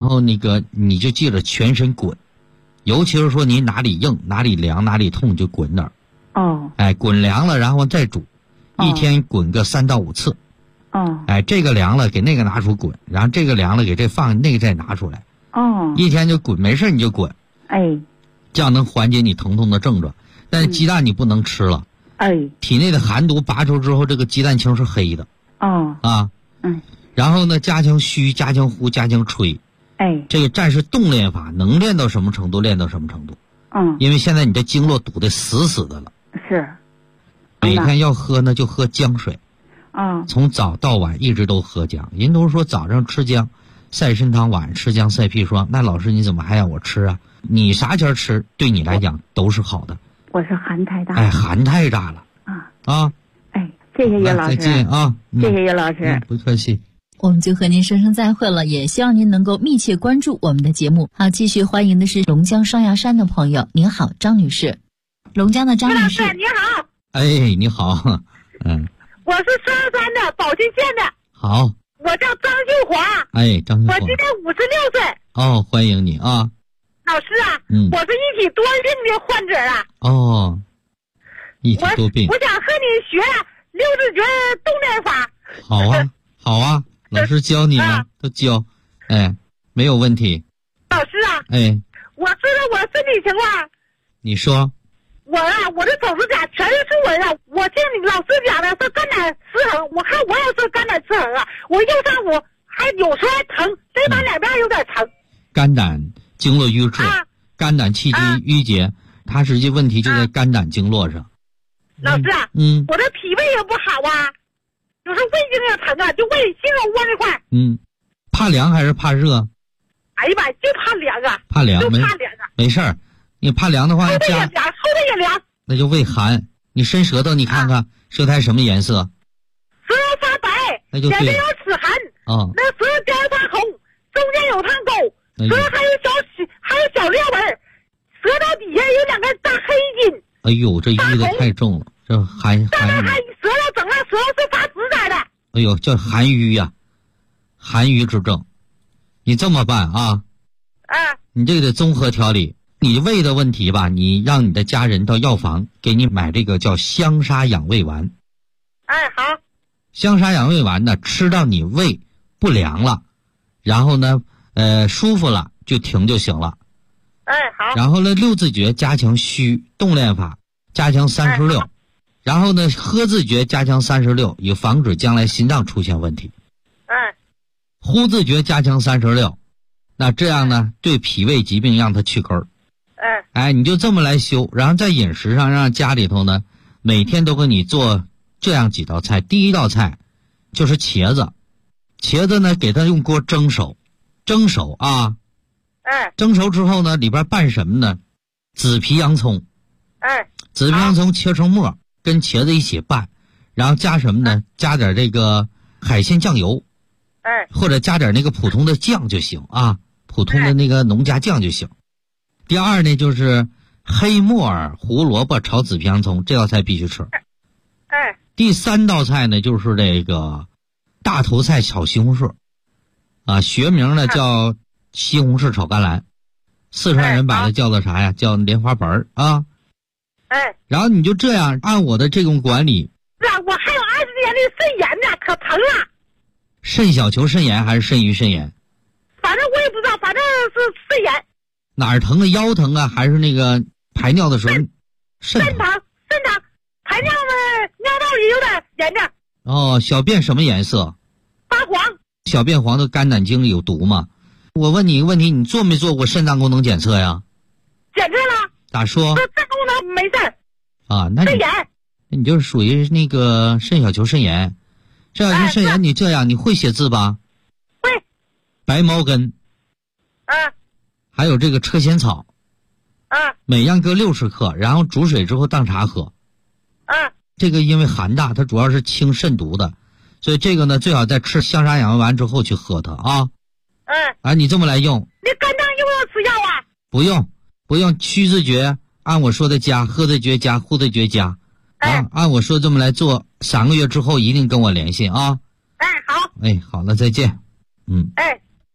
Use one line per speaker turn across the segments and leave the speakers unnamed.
后那个你就记着全身滚，尤其是说你哪里硬哪里凉哪里痛就滚哪儿。
哦。
哎，滚凉了然后再煮，一天滚个3到5次。
哦。
哎，这个凉了给那个拿出滚，然后这个凉了给这放那个再拿出来。
哦。
一天就滚，没事你就滚。
哎。
这样能缓解你疼痛的症状。但是鸡蛋你不能吃了。
哎。
体内的寒毒拔出之后，这个鸡蛋清是黑的。
哦。
啊。然后呢，加强虚，加强呼，加强吹。
哎。
这个战是动练法，能练到什么程度练到什么程度。因为现在你的经络堵得死死的了。
是。
每天要喝呢就喝姜水。从早到晚一直都喝姜。人都说早上吃姜晒参汤，晚上吃姜晒砒霜。那老师你怎么还让我吃啊？你啥前吃对你来讲都是好的。
我是寒太大。
哎，寒太大了。
哎，谢谢叶老师。
再见啊。
谢谢叶老师。
不客气。
我们就和您说声再会了，也希望您能够密切关注我们的节目。好，继续欢迎的是龙江双鸭山的朋友。您好，张女士。龙江的张女士。
你好。
哎，你好。
我是双鸭山的宝鸡县的。
好。
我叫张秀华。
哎，张秀华。
我今年56岁。
哦，欢迎你啊。
老师啊，我是一体多病的患者啊。
哦，一体多病。
我想和你学六字诀动练法。
好啊，好啊，老师教你了，都教，哎，没有问题。
老师啊，
哎，
我说说我身体情况。
你说。
我的手指甲全是竖纹啊！我听你老师讲的是肝胆失衡，我看我也是肝胆失衡啊！我右上午还有时候还疼，这边两边有点疼。
肝胆经络瘀滞，肝胆气机郁结，它实际问题就在肝胆经络上。
老师啊，我这脾胃也不好啊，有时候胃经也疼啊，就胃心肉窝那块。
怕凉还是怕热？
哎呀妈，就怕凉啊！
怕凉，
就怕凉啊！
没事儿，你怕凉的话，
后背也凉，后背也凉。
那就胃寒。你伸舌头，你看看舌苔什么颜色？
舌头发白，
那就对。
眼睛有齿痕。那舌头尖发红，中间有烫沟，舌头还有小裂纹，舌头底下有2根大黑筋。
哎呦，这淤的太重了，这寒。
但是还舌头整个舌头是发紫色的。
哎呦，叫寒瘀呀，寒瘀之症。你这么办啊？你这个得综合调理。你胃的问题吧，你让你的家人到药房给你买这个叫香砂养胃丸。
好。
香砂养胃丸呢，吃到你胃不凉了，然后呢，舒服了就停就行了。
好。
然后呢，六字诀加强虚，动练法加强36，然后呢，喝字诀加强36，以防止将来心脏出现问题。呼字诀加强36，那这样呢，对脾胃疾病让它去根儿。你就这么来修，然后在饮食上让家里头呢，每天都给你做这样几道菜。第一道菜就是茄子，茄子呢给它用锅蒸熟啊。蒸熟之后呢，里边拌什么呢？紫皮洋葱。紫皮洋葱切成末，跟茄子一起拌，然后加什么呢？加点这个海鲜酱油。或者加点那个普通的酱就行啊，普通的那个农家酱就行。第二呢，就是黑木耳、胡萝卜炒紫皮洋葱，这道菜必须吃。第3道菜呢，就是这个大头菜炒西红柿，学名呢叫西红柿炒甘蓝，四川人把它叫做啥呀？叫莲花白啊。然后你就这样按我的这种管理。
我还有20年的肾炎呢，可疼了。
肾小球肾炎还是肾盂肾炎？
反正我也不知道，反正是肾炎。
哪儿疼啊？腰疼啊？还是那个排尿的时候？
肾疼，排尿的尿道里有点炎症。
小便什么颜色？
发黄。
小便黄的肝胆经有毒吗？我问你一个问题，你做没做过肾脏功能检测呀？
检测了。
咋说？
肾功能没事。
那
肾炎。
你就是属于那个肾小球肾炎。肾小球肾炎，你这样你会写字吧？
会。
白茅根。还有这个车前草。每样各60克，然后煮水之后当茶喝。这个因为寒大，它主要是清肾毒的，所以这个呢最好在吃香砂养胃丸之后去喝它啊。你这么来用。
你肝脏用不用吃药啊？
不用，虚字诀按我说的加，喝字诀加，呼字诀加。按我说这么来做，3个月之后一定跟我联系啊。
好。
好了，再见。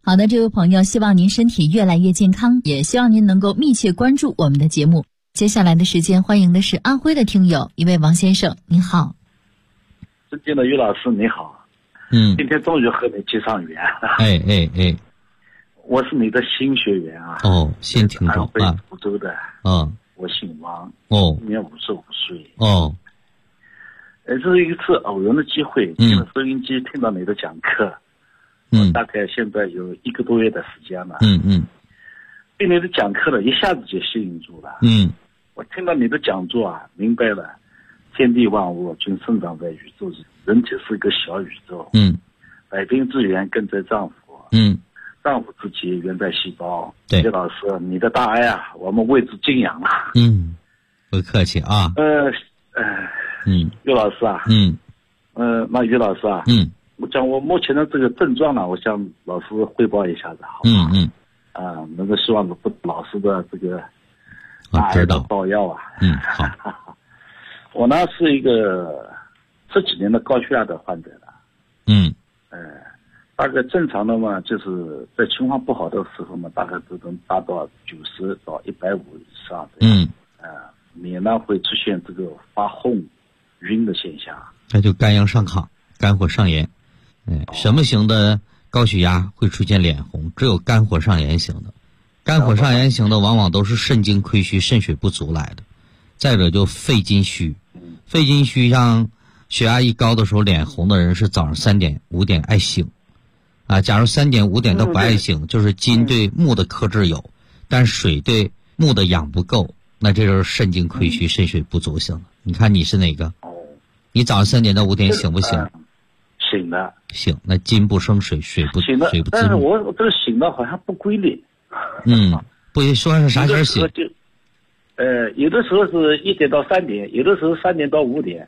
好的，这位朋友，希望您身体越来越健康，也希望您能够密切关注我们的节目。接下来的时间，欢迎的是安徽的听友，一位王先生，您好。
尊敬的于老师，你好。今天终于和你接上缘了。我是你的新学员啊。
新听众啊。
安徽福州的。我姓王。今年55岁。这是一次偶然的机会，听了收音机，听到你的讲课。大概现在有1个多月的时间了。被你的讲课呢，一下子就吸引住了。我听到你的讲座啊，明白了，天地万物均生长在宇宙里，人体是一个小宇宙。百病之源根在脏腑。脏腑之结源在细胞。对，于老师，你的大爱啊，我们为之敬仰了。
不客气啊。
于老师啊。那于老师啊。我讲我目前的这个症状呢，我向老师汇报一下子，好吧？能够希望不老师的这个大爱的照耀啊。好。我呢是一个这几年的高血压的患者了。大概正常的嘛，就是在情况不好的时候嘛，大概都能达到90到150以上的。免呢会出现这个发红、晕的现象。
那就肝阳上亢，肝火上炎。什么型的高血压会出现脸红？只有肝火上炎型的。肝火上炎型的往往都是肾精亏虚、肾水不足来的。再者就肺金虚。肺金虚像血压一高的时候脸红的人是早上3点5点爱醒。假如3点5点都不爱醒，就是金对木的克制有，但水对木的养不够，那这就是肾精亏虚、肾水不足型的。你看你是哪个？你早上3点到5点醒不醒？
醒的。
醒，那金不生水，水不
醒的。但是我这个醒的好像不规律。
不说是啥时候醒？
有的时候是1点到3点，有的时候3点到5点。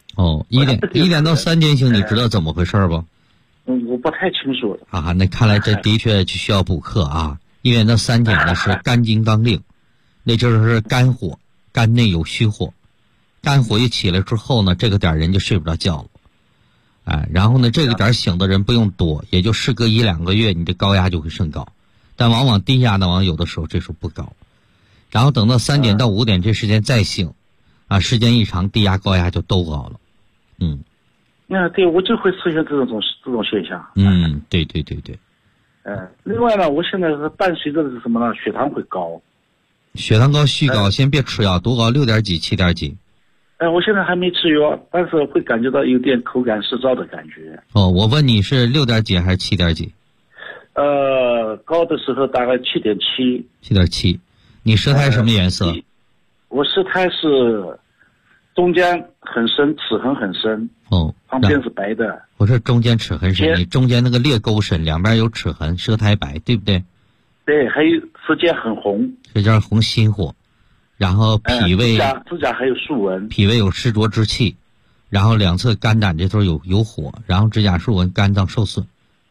1点到3点醒，你知道怎么回事不？
我不太清楚。
那看来这的确就需要补课啊。1点到3点呢是肝经刚令，那就是肝火，肝内有虚火，肝火一起来之后呢，这个点人就睡不着觉了。然后呢，这个点醒的人不用多，也就事隔1-2个月，你的高压就会升高，但往往低压呢，有的时候这时候不高，然后等到3点到5点这时间再醒，时间一长，低压高压就都高了。
对，我就会出现这种现象。
对。
另外呢，我现在是伴随着是什么呢？血糖会高。
血糖高虚高，先别吃药，多高？6点几、7点几？
我现在还没吃药，但是会感觉到有点口干舌燥的感觉。
我问你是6点几还是7点几？
高的时候大概7.7。
7.7。你舌苔什么颜色？
我舌苔是中间很深，齿痕很深。旁边是白的。
不是中间齿痕深，你中间那个裂沟深，两边有齿痕，舌苔白，对不对？
对，还有指甲很红。
指甲红心火。然后脾胃
指甲还有竖纹，
脾胃有湿浊之气，然后两侧肝胆这头有火，然后指甲竖纹，肝脏受损。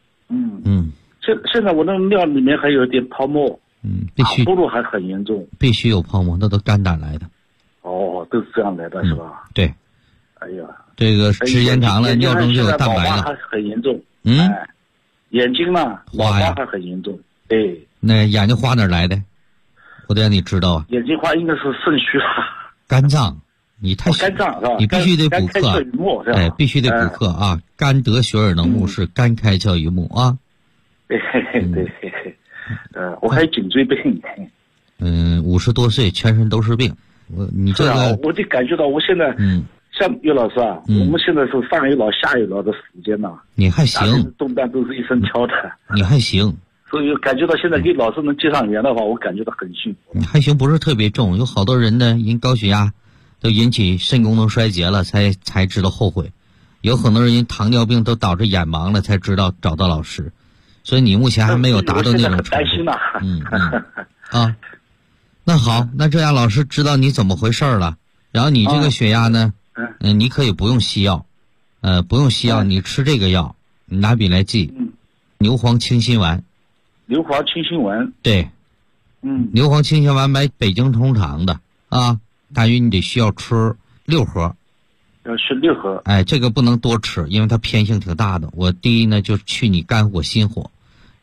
现在我那尿里面还有点泡沫。
必须
出入还很严重。
必须有泡沫，那都肝胆来的。
都是这样来的是吧？
对。
哎呀，
这个时间长了，尿中就有蛋白了。
还很严重。眼睛呢，
花呀
还很严重。对。
那眼睛花哪来的？我得让你知道啊。
眼睛花应该是肾虚了。
肝脏，你太
肝脏是吧？
你必须得补课。必须得补课啊！肝得血而能目，是肝开窍于目啊。
对。我还有颈椎病。
50多岁，全身都是病。你这个，
我就感觉到我现在，像于老师啊，我们现在是上一老下一老的时间呐。
你还行，
重担都是一身挑的。
你还行，
所以感觉到现在跟老师能接上缘的话，我感觉到很幸福。
你还行，不是特别重，有好多人呢，因高血压都引起肾功能衰竭了，才知道后悔。有很多人因糖尿病都导致眼盲了，才知道找到老师。所以你目前还没有达到那种程度。
担心呐。
那好，那这样老师知道你怎么回事了。然后你这个血压呢，你可以不用西药，不用西药，你吃这个药，你拿笔来记，牛黄清心丸。
牛黄清心丸。
对，牛黄清心丸买北京通厂的啊，大约你得需要吃6盒。
要吃6盒。
这个不能多吃，因为它偏性挺大的。我第一呢，就去你肝火心火，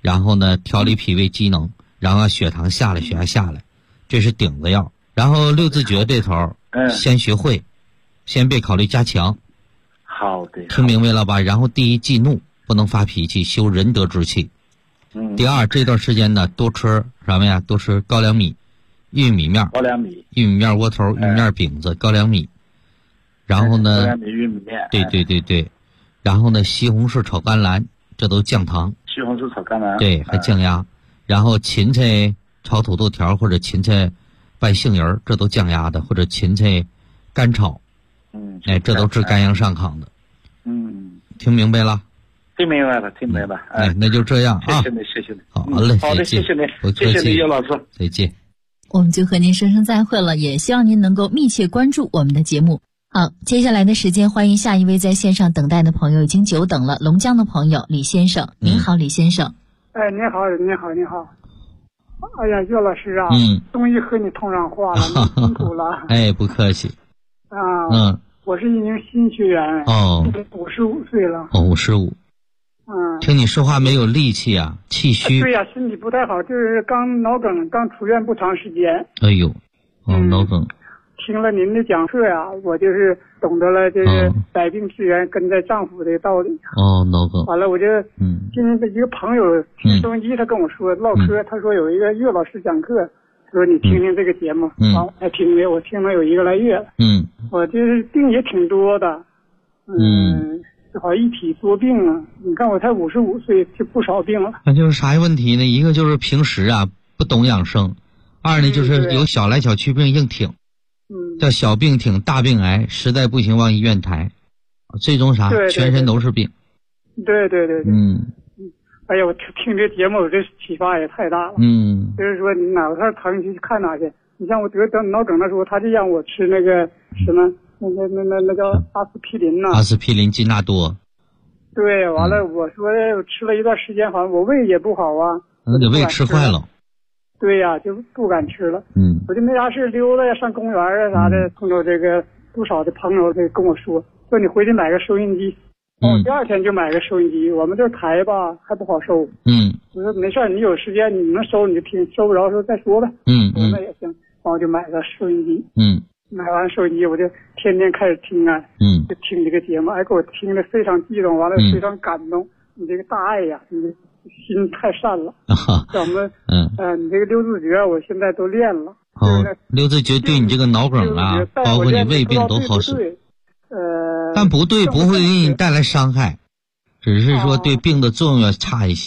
然后呢调理脾胃机能，然后血糖下来，血压下来，这是顶子药。然后六字诀这头，先学会，先别考虑加强。
好的，
听明白了吧？然后第一，忌怒，不能发脾气，修仁德之气。第二，这段时间呢，多吃什么呀？多吃高粱米、玉米面、玉米面窝头、玉米面饼子、高粱米。然后呢，
高粱米、玉米面。
对。然后呢，西红柿炒甘蓝，这都降糖。
西红柿炒甘蓝。
对，还降压。然后芹菜炒土豆条或者芹菜拌杏仁，这都降压的，或者芹菜干炒。这都治肝阳上亢的。听明白了？
听明白了。
那就这样啊。
谢谢你。
好嘞，
好的，谢谢你，谢谢你，尤老师。
再见。
我们就和您说声再会了，也希望您能够密切关注我们的节目。好，接下来的时间，欢迎下一位在线上等待的朋友，已经久等了，龙江的朋友李先生。您好，李先生。
你好。哎呀，尤老师啊，终于和你通上话了，你辛苦了。
不客气。
我是一名新学员。55岁了。
55。听你说话没有力气啊，气虚。
对呀，身体不太好，就是刚脑梗，刚出院不长时间。
脑梗。
听了您的讲课呀，我就是懂得了就是百病之源根在脏腑的道理。
脑梗。
完了，我就今天的一个朋友听收音机，他跟我说唠嗑，他说有一个岳老师讲课，他说你听听这个节目。还听了，我听了有1个来月了。我就是病也挺多的。好一体多病啊！你看我才55岁，就不少病了。
那就是啥问题呢？一个就是平时啊不懂养生，二呢就是有小来小去病硬挺。叫小病挺大病癌，实在不行往医院抬，最终啥？全身都是病。
对。哎呀，我听这节目，我这启发也太大了。就是说你哪块疼去看哪去。你像我得脑梗的时候，他就让我吃那个什么，那叫阿司匹林呐。
阿司匹林、金纳多。
对，完了我说我吃了一段时间，好像我胃也不好啊。
那给胃吃坏了。
对呀，就不敢吃了。我就没啥事溜达呀，上公园啊啥的，碰到这个不少的朋友就跟我说你回去买个收音机。第2天就买个收音机，我们这台吧还不好收。我说没事，你有时间你能收你就听，收不着时候再说呗。我说那也行，然后就买个收音机。买完收音机我就天天开始听啊。就听这个节目，给我听得非常激动，完了非常感动。你这个大爱呀，你心太善了。像我们你这个六字诀我现在都练了。
六字诀对你这个脑梗啊，包括你胃病都好使。但不对，不会给你带来伤害，只是说对病的作用要差一些。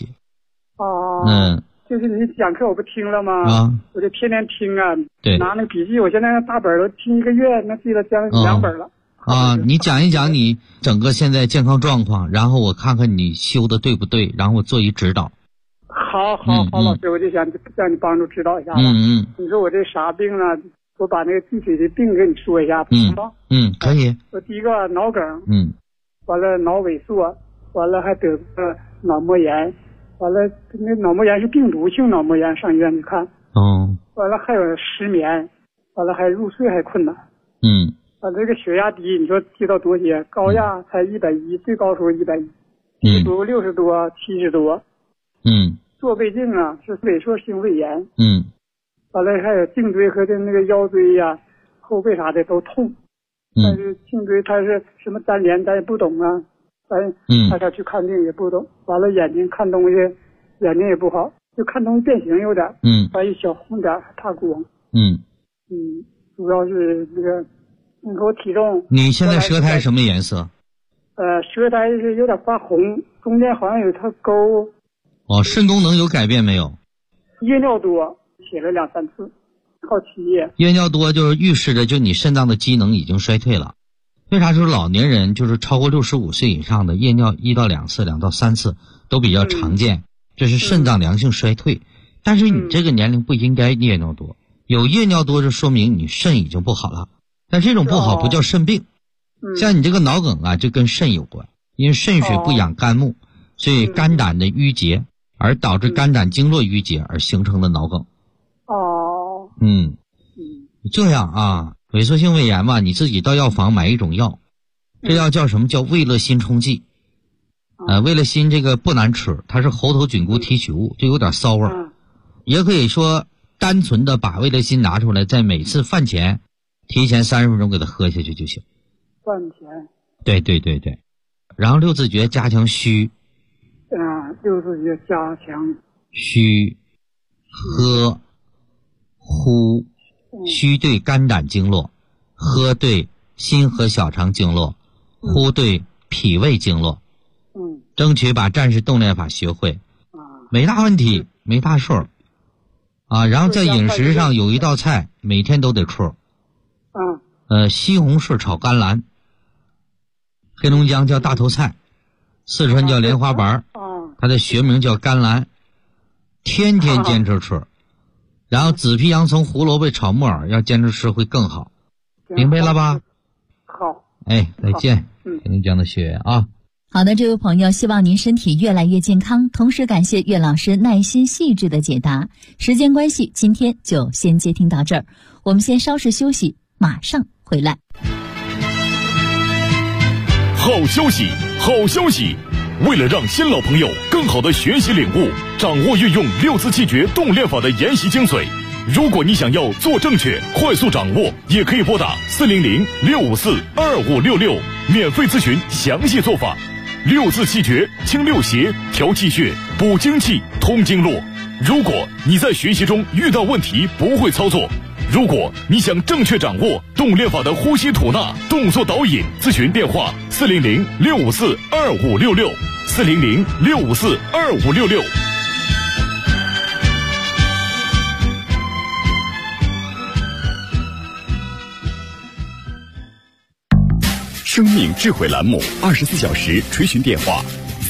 就是你讲课我不听了吗？我就天天听啊。
对。
拿那个笔记，我现在大本都听1个月，那记了将近2本了。
你讲一讲你整个现在健康状况，然后我看看你修的对不对，然后我做一指导。
好，老师，我就想让你帮助指导一下吧。你说我这啥病呢？我把那个具体的病给你说一下，行吗？
可以。
我第一个脑梗，完了脑萎缩，完了还得个脑膜炎，完了那脑膜炎是病毒性脑膜炎，上医院去看。完了还有失眠，完了还入睡还困难。完了这个血压低，你说低到多些？高压才110，最高时候110，低度60多、70多。做胃镜啊，是萎缩性胃炎。完了还有颈椎和那个腰椎呀、后背啥的都痛。但是颈椎它是什么粘连，咱也不懂啊。大家去看病也不懂。完了眼睛看东西，眼睛也不好，就看东西变形有点。还有小红点，怕光。主要是那个，你说我体重。
你现在舌苔什么颜色？
舌苔是有点发红，中间好像有条沟。
肾功能有改变没有？
夜尿多，写了2、3次，好奇夜。
夜尿多就是预示着就你肾脏的机能已经衰退了。为啥说老年人就是超过65岁以上的夜尿1到2次、2到3次都比较常见，这是肾脏良性衰退。但是你这个年龄不应该夜尿多，有夜尿多就说明你肾已经不好了。但这种不好不叫肾病。像你这个脑梗啊，就跟肾有关，因为肾水不养肝木，所以肝胆的淤结。而导致肝胆经络淤结而形成的脑梗。这样啊，萎缩性胃炎嘛，你自己到药房买一种药，这药叫什么？叫胃乐心冲剂。 味乐心这个不难吃，它是猴头菌菇提取物，就有点骚味儿。也可以说单纯的把味乐心拿出来，在每次饭前提前30分钟给它喝下去就行。
饭前。
对对对对。然后六字诀加强虚。
六字诀加强
虚，喝呼，虚对肝胆经络，喝对心和小肠经络，呼对脾胃经络。争取把战士动练法学会，没大问题，没大事儿。然后在饮食上有一道菜每天都得吃。西红柿炒甘蓝，黑龙江叫大头菜，四川叫莲花白，它的学名叫甘蓝，天天坚持吃。然后紫皮洋葱胡萝卜炒木耳要坚持吃会更好，明白了吧？
好。
再见，黑龙江的学员啊。
好的，这位朋友，希望您身体越来越健康，同时感谢岳老师耐心细致的解答。时间关系，今天就先接听到这儿，我们先稍事休息，马上回来。
好消息，好消息！为了让新老朋友更好的学习领悟，掌握运用六字气诀动练法的研习精髓，如果你想要做正确，快速掌握，也可以拨打400-654-2566免费咨询详细做法。六字气诀清六邪，调气血，补精气，通经络。如果你在学习中遇到问题不会操作，如果你想正确掌握动练法的呼吸吐纳、动作导引，咨询电话400-654-2566，400-654-2566。
生命智慧栏目24小时垂询电话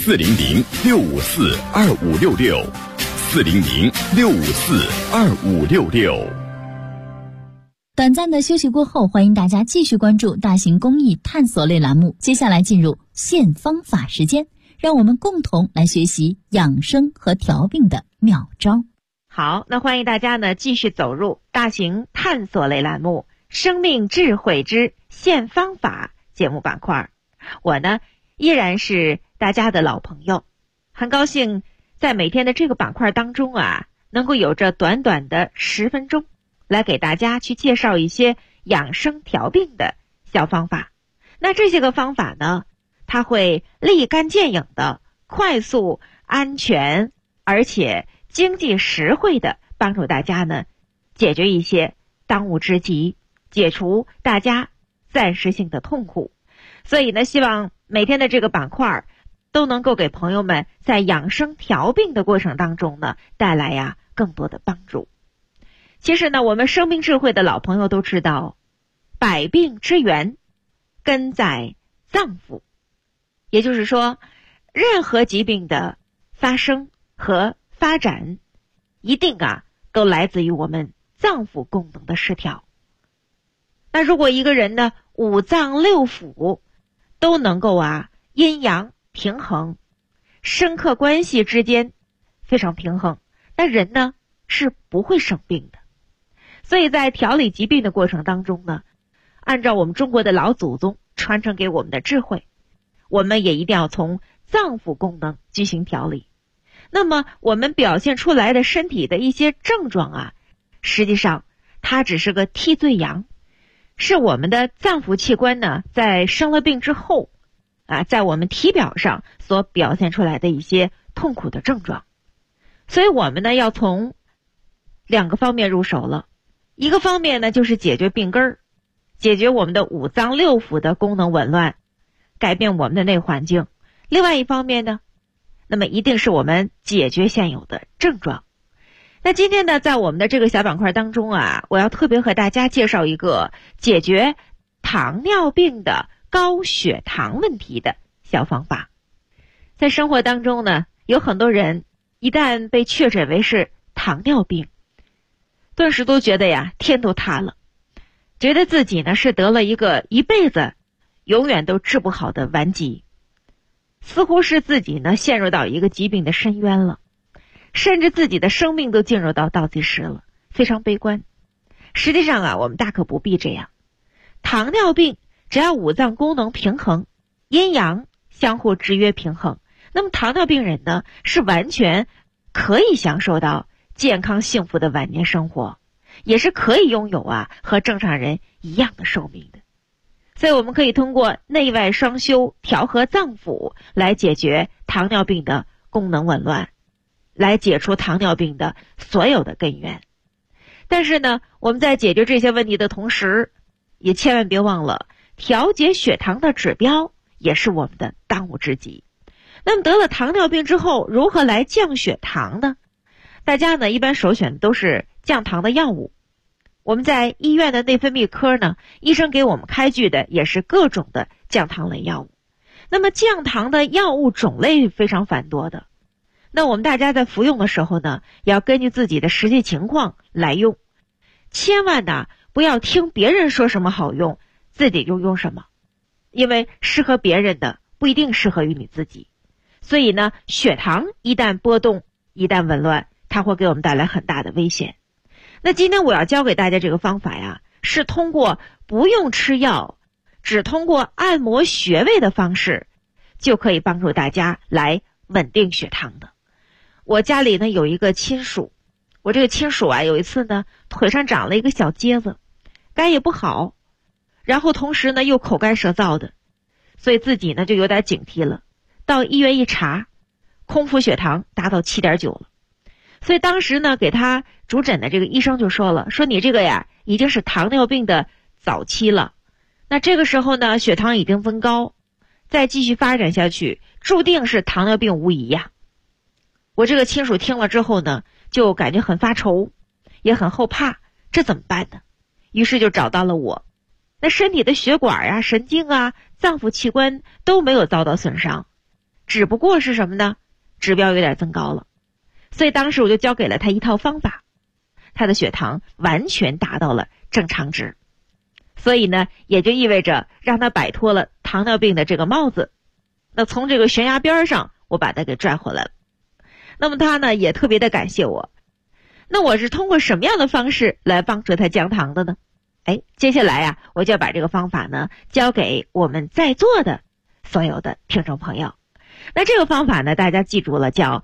400-654-2566，400-654-2566。
短暂的休息过后，欢迎大家继续关注大型公益探索类栏目。接下来进入现方法时间，让我们共同来学习养生和调病的妙招。
好，那欢迎大家呢继续走入大型探索类栏目生命智慧之现方法节目板块。我呢依然是大家的老朋友，很高兴在每天的这个板块当中能够有着短短的10分钟来给大家去介绍一些养生调病的小方法。那这些个方法呢，它会立竿见影的、快速、安全而且经济实惠的帮助大家呢解决一些当务之急，解除大家暂时性的痛苦。所以呢，希望每天的这个板块都能够给朋友们在养生调病的过程当中呢带来更多的帮助。其实呢，我们生命智慧的老朋友都知道，百病之源根在脏腑，也就是说，任何疾病的发生和发展一定都来自于我们脏腑功能的失调。那如果一个人呢五脏六腑都能够阴阳平衡，生克关系之间非常平衡，那人呢是不会生病的。所以在调理疾病的过程当中呢，按照我们中国的老祖宗传承给我们的智慧，我们也一定要从脏腑功能进行调理。那么我们表现出来的身体的一些症状实际上它只是个替罪羊，是我们的脏腑器官呢在生了病之后在我们体表上所表现出来的一些痛苦的症状。所以我们呢要从2个方面入手了。一个方面呢就是解决病根儿，解决我们的五脏六腑的功能紊乱，改变我们的内环境。另外一方面呢，那么一定是我们解决现有的症状。那今天呢，在我们的这个小板块当中我要特别和大家介绍一个解决糖尿病的高血糖问题的小方法。在生活当中呢，有很多人一旦被确诊为是糖尿病，顿时都觉得天都塌了，觉得自己呢是得了一个一辈子永远都治不好的顽疾，似乎是自己呢陷入到一个疾病的深渊了，甚至自己的生命都进入到倒计时了，非常悲观。实际上我们大可不必这样。糖尿病只要五脏功能平衡，阴阳相互制约平衡， 那么糖尿病人呢，是完全可以享受到健康幸福的晚年生活，也是可以拥有和正常人一样的寿命的。所以我们可以通过内外双修，调和脏腑，来解决糖尿病的功能紊乱，来解除糖尿病的所有的根源。但是呢，我们在解决这些问题的同时，也千万别忘了调节血糖的指标也是我们的当务之急。那么得了糖尿病之后，如何来降血糖呢？大家呢一般首选的都是降糖的药物。我们在医院的内分泌科呢，医生给我们开具的也是各种的降糖类药物。那么降糖的药物种类非常繁多的，那我们大家在服用的时候呢，要根据自己的实际情况来用，千万呢不要听别人说什么好用，自己就用什么，因为适合别人的不一定适合于你自己。所以呢，血糖一旦波动，一旦紊乱，它会给我们带来很大的危险。那今天我要教给大家这个方法呀，是通过不用吃药，只通过按摩穴位的方式，就可以帮助大家来稳定血糖的。我家里呢有一个亲属，我这个亲属有一次呢腿上长了一个小疖子，肝也不好，然后同时呢又口干舌燥的，所以自己呢就有点警惕了。到医院一查，空腹血糖达到 7.9 了。所以当时呢给他主诊的这个医生就说了，说你这个已经是糖尿病的早期了，那这个时候呢血糖已经增高，再继续发展下去注定是糖尿病无疑呀。我这个亲属听了之后呢，就感觉很发愁，也很后怕，这怎么办呢？于是就找到了我。那身体的血管神经脏腑器官都没有遭到损伤，只不过是什么呢？指标有点增高了。所以当时我就教给了他一套方法，他的血糖完全达到了正常值。所以呢，也就意味着让他摆脱了糖尿病的这个帽子。那从这个悬崖边上，我把他给拽回来了。那么他呢，也特别的感谢我。那我是通过什么样的方式来帮助他降糖的呢？接下来我就要把这个方法呢，教给我们在座的所有的听众朋友。那这个方法呢，大家记住了，叫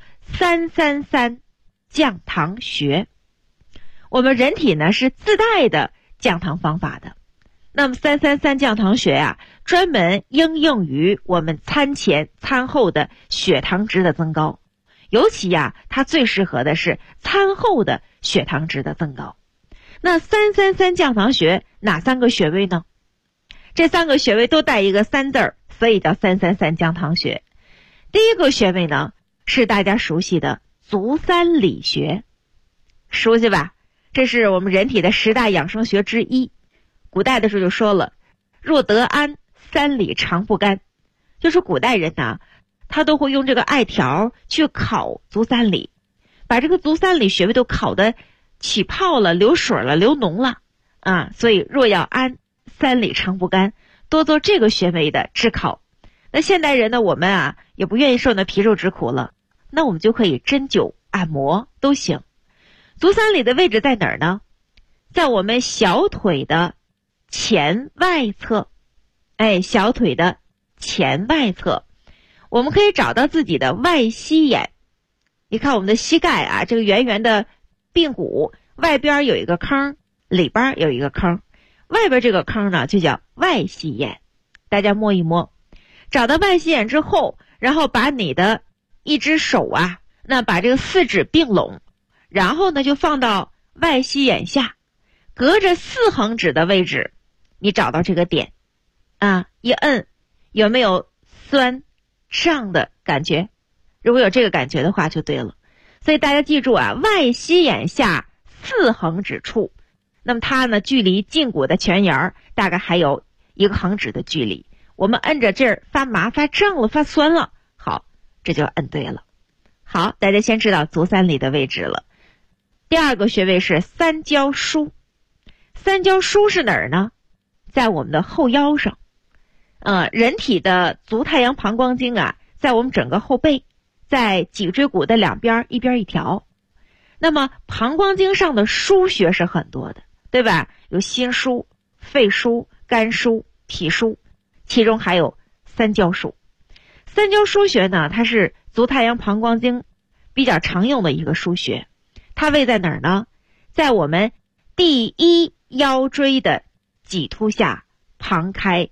333降糖穴。我们人体呢是自带的降糖方法的。那么333降糖穴专门应用于我们餐前餐后的血糖值的增高，尤其它最适合的是餐后的血糖值的增高。那333降糖穴哪3个穴位呢？这3个穴位都带一个3字儿，所以叫333降糖穴。第一个穴位呢，是大家熟悉的足三里穴，熟悉吧？这是我们人体的10大养生穴之一。古代的时候就说了，若得安，3里常不干。就是古代人他都会用这个艾条去烤足三里，把这个足三里穴位都烤得起泡了，流水了，流脓了所以若要安，3里常不干，多做这个穴位的炙烤。那现代人呢，我们也不愿意受那皮肉之苦了，那我们就可以针灸按摩都行。足三里的位置在哪儿呢？在我们小腿的前外侧。小腿的前外侧，我们可以找到自己的外膝眼。你看我们的膝盖这个圆圆的髌骨外边有一个坑，里边有一个坑，外边这个坑呢就叫外膝眼。大家摸一摸，找到外膝眼之后，然后把你的一只手那把这个4指并拢，然后呢就放到外膝眼下，隔着4横指的位置，你找到这个点一摁，有没有酸胀的感觉？如果有这个感觉的话就对了。所以大家记住外膝眼下4横指处，那么它呢距离胫骨的前沿大概还有1个横指的距离。我们摁着这儿发麻、发胀了、发酸了，好，这就摁对了。好，大家先知道足三里的位置了。第二个穴位是三焦腧。三焦腧是哪儿呢？在我们的后腰上。人体的足太阳膀胱经在我们整个后背，在脊椎骨的两边，一边一条。那么膀胱经上的腧穴是很多的，对吧？有心腧、肺腧、肝腧、脾腧，其中还有三焦腧。三焦腧穴呢，它是足太阳膀胱经比较常用的一个腧穴，它位在哪儿呢？在我们第一腰椎的棘突下旁开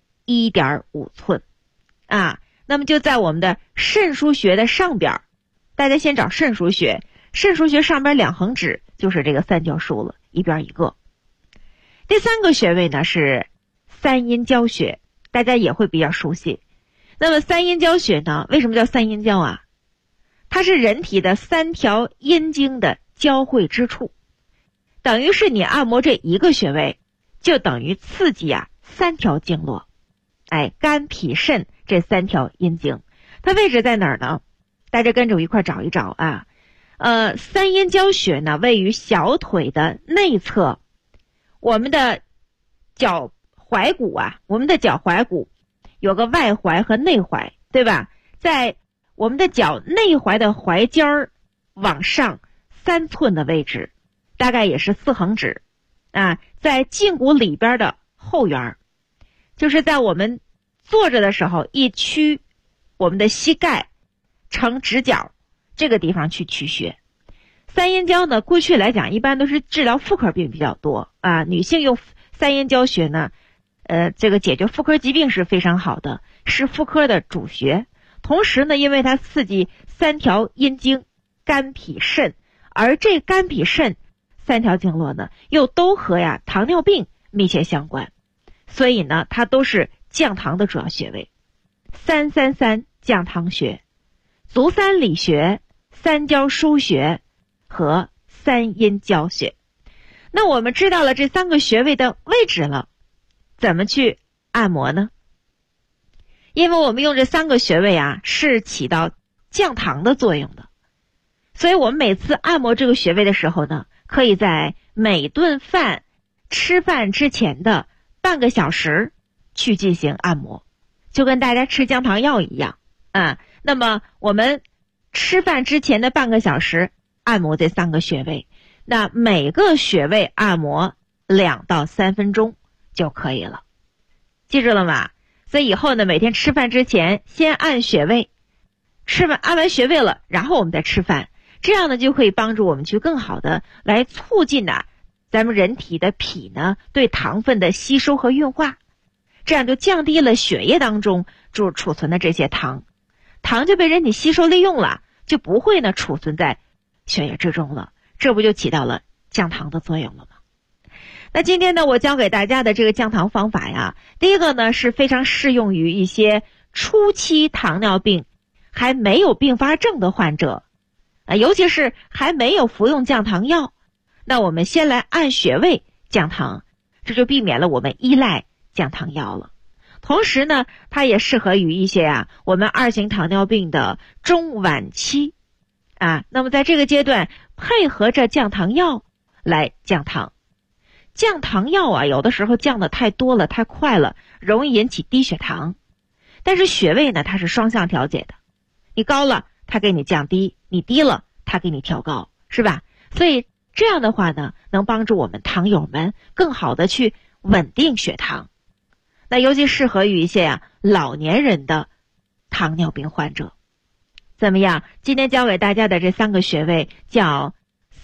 1.5 寸啊。那么就在我们的肾腧穴的上边，大家先找肾腧穴，肾腧穴上边2横指就是这个三焦腧了，一边一个。第3个穴位呢是三阴交穴，大家也会比较熟悉。那么三阴交穴呢，为什么叫三阴交啊？它是人体的3条阴经的交汇之处，等于是你按摩这一个穴位，就等于刺激3条经络，肝脾肾这3条阴经。它位置在哪儿呢？大家跟着我一块找一找啊。三阴交穴呢位于小腿的内侧，我们的脚踝骨我们的脚踝骨有个外踝和内踝，对吧？在我们的脚内踝的踝尖儿往上3寸的位置，大概也是4横指在胫骨里边的后缘，就是在我们坐着的时候一屈我们的膝盖成直角这个地方去取穴。三阴交呢，过去来讲一般都是治疗妇科病比较多女性用三阴交穴呢这个解决妇科疾病是非常好的，是妇科的主穴。同时呢，因为它刺激3条阴经肝脾肾，而这肝脾肾3条经络呢又都和糖尿病密切相关，所以呢它都是降糖的主要穴位。333降糖穴、足三里穴、三焦腧穴和三阴交穴。那我们知道了这3个穴位的位置了，怎么去按摩呢？因为我们用这3个穴位是起到降糖的作用的，所以我们每次按摩这个穴位的时候呢，可以在每顿饭吃饭之前的半个小时去进行按摩，就跟大家吃降糖药一样那么我们吃饭之前的半个小时按摩这3个穴位，那每个穴位按摩2到3分钟就可以了，记住了吗？所以以后呢，每天吃饭之前先按穴位，按完穴位了，然后我们再吃饭，这样呢就可以帮助我们去更好的来促进咱们人体的脾呢对糖分的吸收和运化，这样就降低了血液当中储存的这些糖就被人体吸收利用了，就不会呢储存在血液之中了，这不就起到了降糖的作用了吗？那今天呢，我教给大家的这个降糖方法第一个呢是非常适用于一些初期糖尿病还没有并发症的患者尤其是还没有服用降糖药，那我们先来按穴位降糖，这就避免了我们依赖降糖药了。同时呢，它也适合于一些我们2型糖尿病的中晚期那么在这个阶段配合着降糖药来降糖。降糖药有的时候降的太多了太快了，容易引起低血糖，但是穴位呢它是双向调节的，你高了它给你降低，你低了它给你调高，是吧？所以这样的话呢，能帮助我们糖友们更好的去稳定血糖。那尤其适合于一些老年人的糖尿病患者。怎么样？今天教给大家的这3个穴位叫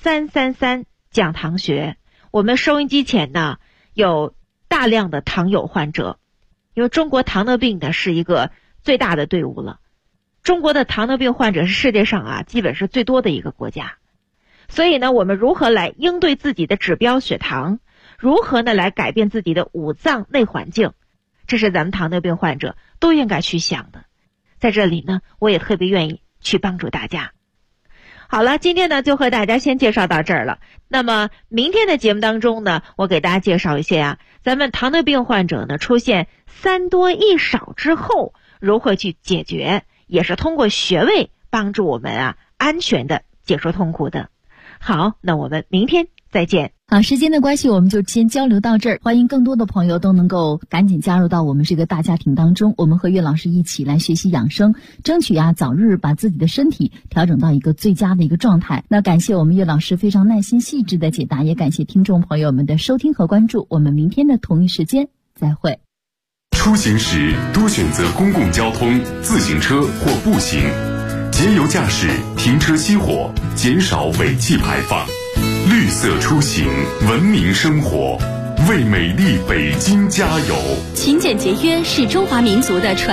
333降糖穴。我们收音机前呢有大量的糖友患者，因为中国糖尿病呢是一个最大的队伍了，中国的糖尿病患者是世界上基本是最多的一个国家。所以呢，我们如何来应对自己的指标血糖，如何呢来改变自己的五脏内环境，这是咱们糖尿病患者都应该去想的。在这里呢，我也特别愿意去帮助大家。好了，今天呢就和大家先介绍到这儿了。那么明天的节目当中呢，我给大家介绍一些咱们糖尿病患者呢出现3多1少之后如何去解决，也是通过穴位帮助我们安全的解除痛苦的。好，那我们明天再见。
好，时间的关系，我们就先交流到这儿。欢迎更多的朋友都能够赶紧加入到我们这个大家庭当中，我们和岳老师一起来学习养生，争取早日把自己的身体调整到一个最佳的一个状态。那感谢我们岳老师非常耐心细致的解答，也感谢听众朋友们的收听和关注。我们明天的同一时间再会。
出行时多选择公共交通、自行车或步行。 节油驾驶，停车熄火，减少尾气排放。绿色出行，文明生活，为美丽北京加油。
勤俭节约是中华民族的传